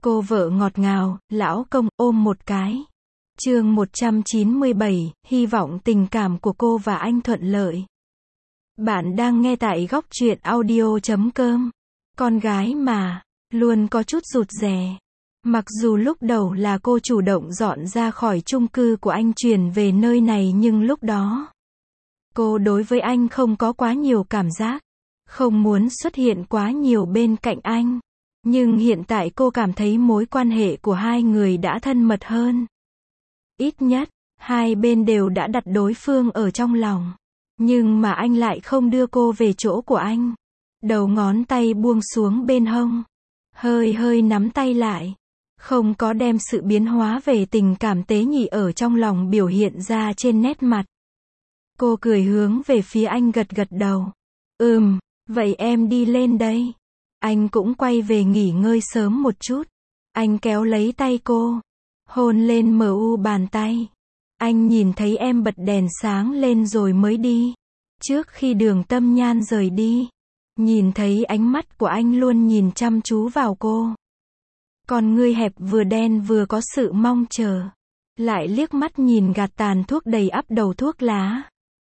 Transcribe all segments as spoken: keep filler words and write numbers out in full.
Cô vợ ngọt ngào, lão công, ôm một cái. Chương một trăm chín mươi bảy, hy vọng tình cảm của cô và anh thuận lợi. Bạn đang nghe tại góc truyện audio chấm com. Con gái mà, luôn có chút rụt rè. Mặc dù lúc đầu là cô chủ động dọn ra khỏi chung cư của anh chuyển về nơi này nhưng lúc đó, cô đối với anh không có quá nhiều cảm giác. Không muốn xuất hiện quá nhiều bên cạnh anh. Nhưng hiện tại cô cảm thấy mối quan hệ của hai người đã thân mật hơn. Ít nhất, hai bên đều đã đặt đối phương ở trong lòng. Nhưng mà anh lại không đưa cô về chỗ của anh. Đầu ngón tay buông xuống bên hông. Hơi hơi nắm tay lại. Không có đem sự biến hóa về tình cảm tế nhị ở trong lòng biểu hiện ra trên nét mặt. Cô cười hướng về phía anh gật gật đầu. Ừm, vậy em đi lên đây. Anh cũng quay về nghỉ ngơi sớm một chút. Anh kéo lấy tay cô. Hôn lên mờ u bàn tay. Anh nhìn thấy em bật đèn sáng lên rồi mới đi. Trước khi Đường Tâm Nhan rời đi. Nhìn thấy ánh mắt của anh luôn nhìn chăm chú vào cô. Con ngươi hẹp vừa đen vừa có sự mong chờ. Lại liếc mắt nhìn gạt tàn thuốc đầy ắp đầu thuốc lá.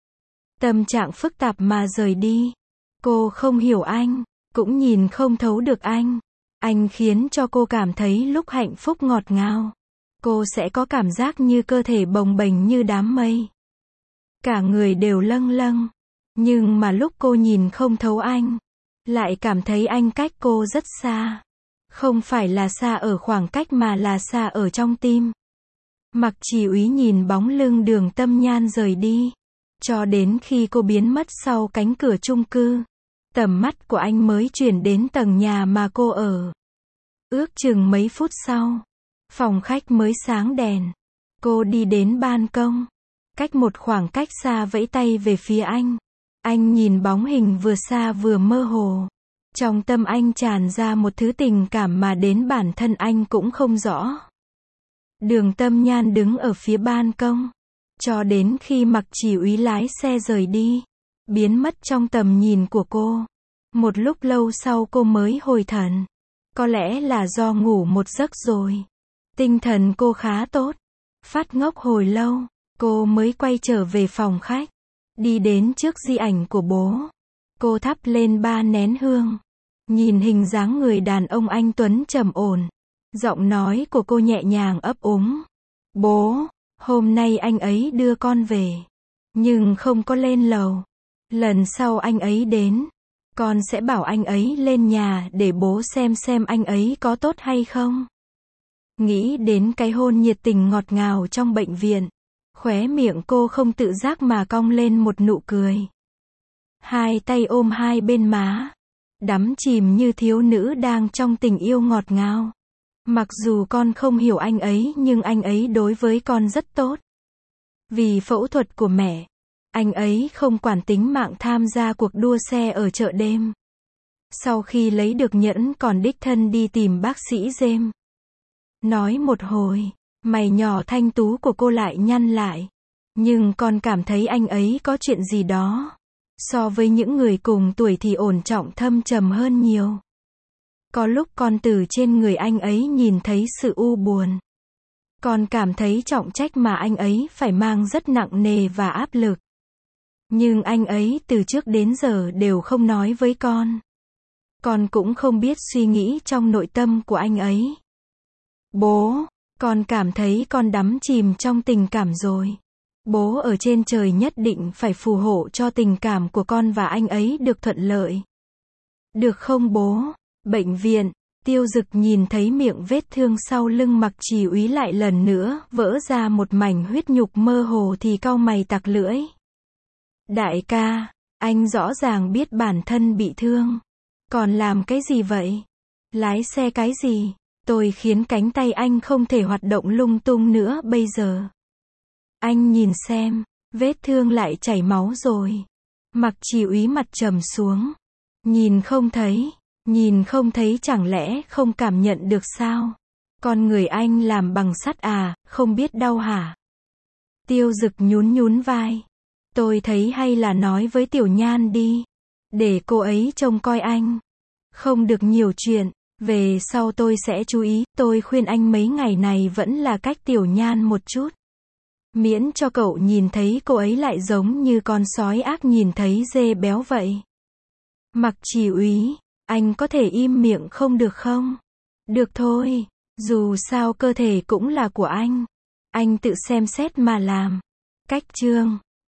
Tâm trạng phức tạp mà rời đi. Cô không hiểu anh. Cũng nhìn không thấu được anh. Anh khiến cho cô cảm thấy lúc hạnh phúc ngọt ngào. Cô sẽ có cảm giác như cơ thể bồng bềnh như đám mây. Cả người đều lâng lâng. Nhưng mà lúc cô nhìn không thấu anh, lại cảm thấy anh cách cô rất xa. Không phải là xa ở khoảng cách mà là xa ở trong tim. Mặc Chỉ Úy nhìn bóng lưng Đường Tâm Nhan rời đi. Cho đến khi cô biến mất sau cánh cửa chung cư. Tầm mắt của anh mới chuyển đến tầng nhà mà cô ở. Ước chừng mấy phút sau, phòng khách mới sáng đèn. Cô đi đến ban công. Cách một khoảng cách xa vẫy tay về phía anh. Anh nhìn bóng hình vừa xa vừa mơ hồ. Trong tâm anh tràn ra một thứ tình cảm mà đến bản thân anh cũng không rõ. Đường Tâm Nhan đứng ở phía ban công. Cho đến khi Mặc Chỉ Úy lái xe rời đi. Biến mất trong tầm nhìn của cô. Một lúc lâu sau cô mới hồi thần. Có lẽ là do ngủ một giấc rồi. Tinh thần cô khá tốt. Phát ngốc hồi lâu, cô mới quay trở về phòng khách. Đi đến trước di ảnh của bố. Cô thắp lên ba nén hương. Nhìn hình dáng người đàn ông anh tuấn trầm ổn. Giọng nói của cô nhẹ nhàng ấp úng. Bố, hôm nay anh ấy đưa con về. Nhưng không có lên lầu. Lần sau anh ấy đến, con sẽ bảo anh ấy lên nhà để bố xem xem anh ấy có tốt hay không. Nghĩ đến cái hôn nhiệt tình ngọt ngào trong bệnh viện. Khóe miệng cô không tự giác mà cong lên một nụ cười. Hai tay ôm hai bên má. Đắm chìm như thiếu nữ đang trong tình yêu ngọt ngào. Mặc dù con không hiểu anh ấy nhưng anh ấy đối với con rất tốt. Vì phẫu thuật của mẹ, anh ấy không quản tính mạng tham gia cuộc đua xe ở chợ đêm. Sau khi lấy được nhẫn còn đích thân đi tìm bác sĩ James. Nói một hồi, mày nhỏ thanh tú của cô lại nhăn lại. Nhưng con cảm thấy anh ấy có chuyện gì đó. So với những người cùng tuổi thì ổn trọng thâm trầm hơn nhiều. Có lúc con từ trên người anh ấy nhìn thấy sự u buồn. Con cảm thấy trọng trách mà anh ấy phải mang rất nặng nề và áp lực. Nhưng anh ấy từ trước đến giờ đều không nói với con. Con cũng không biết suy nghĩ trong nội tâm của anh ấy. Bố, con cảm thấy con đắm chìm trong tình cảm rồi. Bố ở trên trời nhất định phải phù hộ cho tình cảm của con và anh ấy được thuận lợi. Được không bố? Bệnh viện, Tiêu Dực nhìn thấy miệng vết thương sau lưng Mặc Chỉ Úy lại lần nữa vỡ ra một mảnh huyết nhục mơ hồ thì cau mày tặc lưỡi. Đại ca, anh rõ ràng biết bản thân bị thương. Còn làm cái gì vậy? Lái xe cái gì? Tôi khiến cánh tay anh không thể hoạt động lung tung nữa bây giờ. Anh nhìn xem, vết thương lại chảy máu rồi. Mặc Chỉ Úy mặt trầm xuống. Nhìn không thấy, nhìn không thấy chẳng lẽ không cảm nhận được sao? Con người anh làm bằng sắt à, không biết đau hả? Tiêu Dực nhún nhún vai. Tôi thấy hay là nói với Tiểu Nhan đi. Để cô ấy trông coi anh. Không được nhiều chuyện. Về sau tôi sẽ chú ý, tôi khuyên anh mấy ngày này vẫn là cách Tiểu Nhan một chút. Miễn cho cậu nhìn thấy cô ấy lại giống như con sói ác nhìn thấy dê béo vậy. Mặc Chỉ úy, anh có thể im miệng không được không? Được thôi, dù sao cơ thể cũng là của anh. Anh tự xem xét mà làm. Cách chương